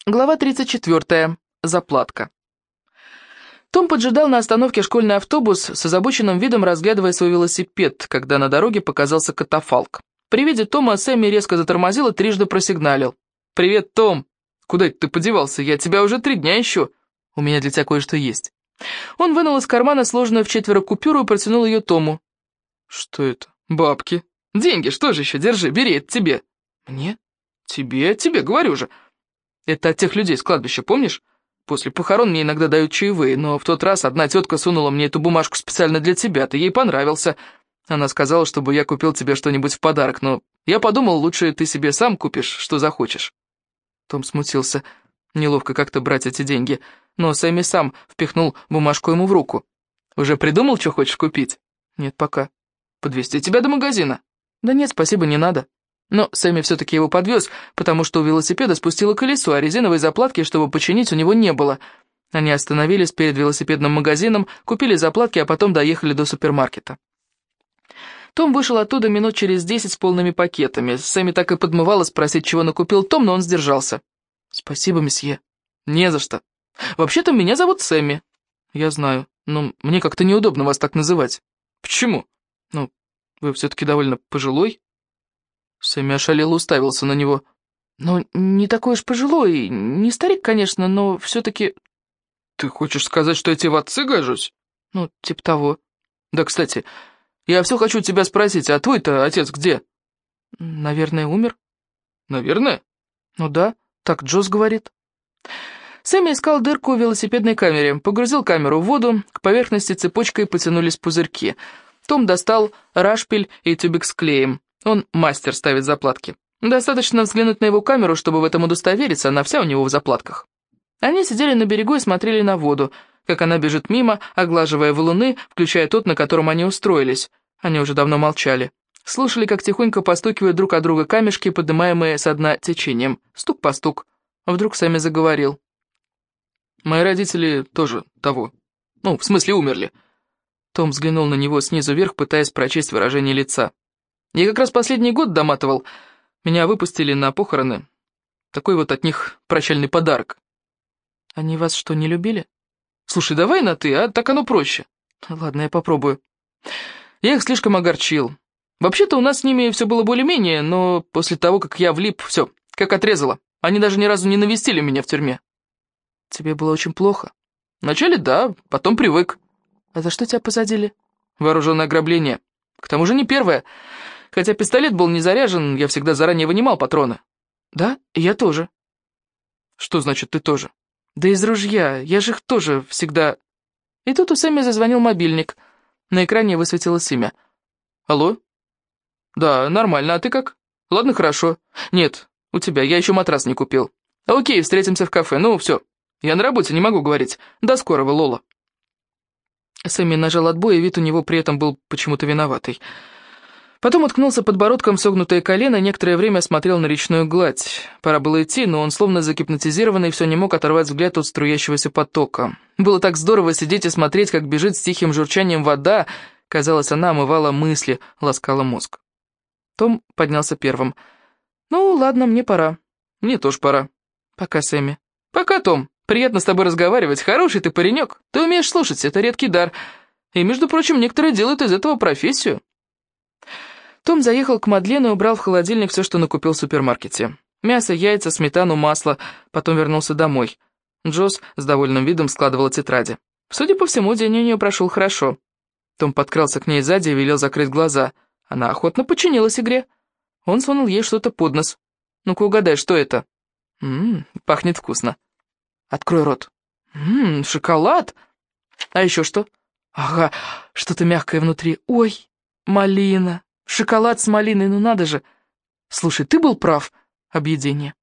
Глава 34. Заплатка. Том поджидал на остановке школьный автобус с озабоченным видом, разглядывая свой велосипед, когда на дороге показался катафалк. При виде Тома Сэмми резко затормозил и трижды просигналил. «Привет, Том! Куда это ты подевался? Я тебя уже 3 дня ищу. У меня для тебя кое-что есть». Он вынул из кармана сложенную вчетверо купюру и протянул ее Тому. «Что это? Бабки. Деньги, что же еще? Держи, бери, это тебе». «Мне? Тебе, говорю же. Это от тех людей с кладбища, помнишь? После похорон мне иногда дают чаевые, но в тот раз одна тетка сунула мне эту бумажку специально для тебя, ты ей понравился. Она сказала, чтобы я купил тебе что-нибудь в подарок, но я подумал, лучше ты себе сам купишь, что захочешь». Том смутился. Неловко как-то брать эти деньги, но Сэмми сам впихнул бумажку ему в руку. «Уже придумал, что хочешь купить?» «Нет, пока». «Подвезти тебя до магазина?» «Да нет, спасибо, не надо». Но Сэмми все-таки его подвез, потому что у велосипеда спустило колесо, а резиновой заплатки, чтобы починить, у него не было. Они остановились перед велосипедным магазином, купили заплатки, а потом доехали до супермаркета. Том вышел оттуда минут через 10 с полными пакетами. Сэмми так и подмывала спросить, чего накупил Том, но он сдержался. «Спасибо, месье». «Не за что. Вообще-то меня зовут Сэмми». «Я знаю, но мне как-то неудобно вас так называть». «Почему?» «Ну, вы все-таки довольно пожилой». Сэмми ошалело уставился на него. «Ну, не такой уж пожилой, не старик, конечно, но все-таки...» «Ты хочешь сказать, что я тебе в отцы гожусь?» «Ну, типа того». «Да, кстати, я все хочу тебя спросить, а твой-то отец где?» «Наверное, умер». «Наверное?» «Ну да, так Джосс говорит». Сэмми искал дырку в велосипедной камере, погрузил камеру в воду, к поверхности цепочкой потянулись пузырьки. Том достал рашпиль и тюбик с клеем. Он мастер ставить заплатки. Достаточно взглянуть на его камеру, чтобы в этом удостовериться, она вся у него в заплатках. Они сидели на берегу и смотрели на воду, как она бежит мимо, оглаживая валуны, включая тот, на котором они устроились. Они уже давно молчали. Слушали, как тихонько постукивают друг от друга камешки, поднимаемые со дна течением. Стук по стук. Вдруг Сэмми заговорил. «Мои родители тоже того. Ну, в смысле, умерли». Том взглянул на него снизу вверх, пытаясь прочесть выражение лица. «Я как раз последний год доматывал. Меня выпустили на похороны. Такой вот от них прощальный подарок». «Они вас что, не любили?» «Слушай, давай на «ты», а так оно проще». «Ладно, я попробую». «Я их слишком огорчил. Вообще-то у нас с ними все было более-менее, но после того, как я влип, все, как отрезало. Они даже ни разу не навестили меня в тюрьме». «Тебе было очень плохо?» «Вначале да, потом привык». «А за что тебя посадили?» «Вооруженное ограбление. К тому же не первое. Хотя пистолет был не заряжен, я всегда заранее вынимал патроны». «Да? Я тоже». «Что значит ты тоже?» «Да из ружья, я же их тоже всегда...» И тут у Сэмми зазвонил мобильник. На экране высветилось имя. «Алло?» «Да, нормально, а ты как?» «Ладно, хорошо». «Нет, у тебя, я еще матрас не купил». «Окей, встретимся в кафе, ну все. Я на работе, не могу говорить. До скорого, Лола». Сэмми нажал отбой, и вид у него при этом был почему-то виноватый. Потом уткнулся подбородком в согнутое колено и некоторое время смотрел на речную гладь. Пора было идти, но он, словно загипнотизированный, все не мог оторвать взгляд от струящегося потока. Было так здорово сидеть и смотреть, как бежит с тихим журчанием вода. Казалось, она омывала мысли, ласкала мозг. Том поднялся первым. «Ну, ладно, мне пора». «Мне тоже пора». «Пока, Сэмми». «Пока, Том. Приятно с тобой разговаривать. Хороший ты паренек. Ты умеешь слушать, это редкий дар. И, между прочим, некоторые делают из этого профессию». Том заехал к Мадлену и убрал в холодильник все, что накупил в супермаркете. Мясо, яйца, сметану, масло. Потом вернулся домой. Джосс с довольным видом складывала тетради. Судя по всему, день у нее прошел хорошо. Том подкрался к ней сзади и велел закрыть глаза. Она охотно подчинилась игре. Он сунул ей что-то под нос. «Ну-ка угадай, что это?» Пахнет вкусно». «Открой рот». Шоколад? А еще что?» «Ага, что-то мягкое внутри. Ой, малина. Шоколад с малиной, ну надо же. Слушай, ты был прав. Объедение».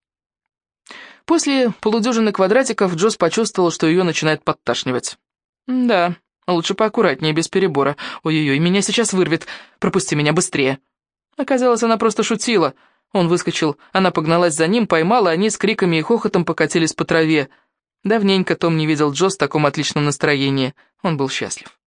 После полудюжины квадратиков Джосс почувствовал, что ее начинает подташнивать. «Да, лучше поаккуратнее, без перебора. Ой-ой-ой, меня сейчас вырвет. Пропусти меня быстрее». Оказалось, она просто шутила. Он выскочил, она погналась за ним, поймала, они с криками и хохотом покатились по траве. Давненько Том не видел Джосс в таком отличном настроении. Он был счастлив.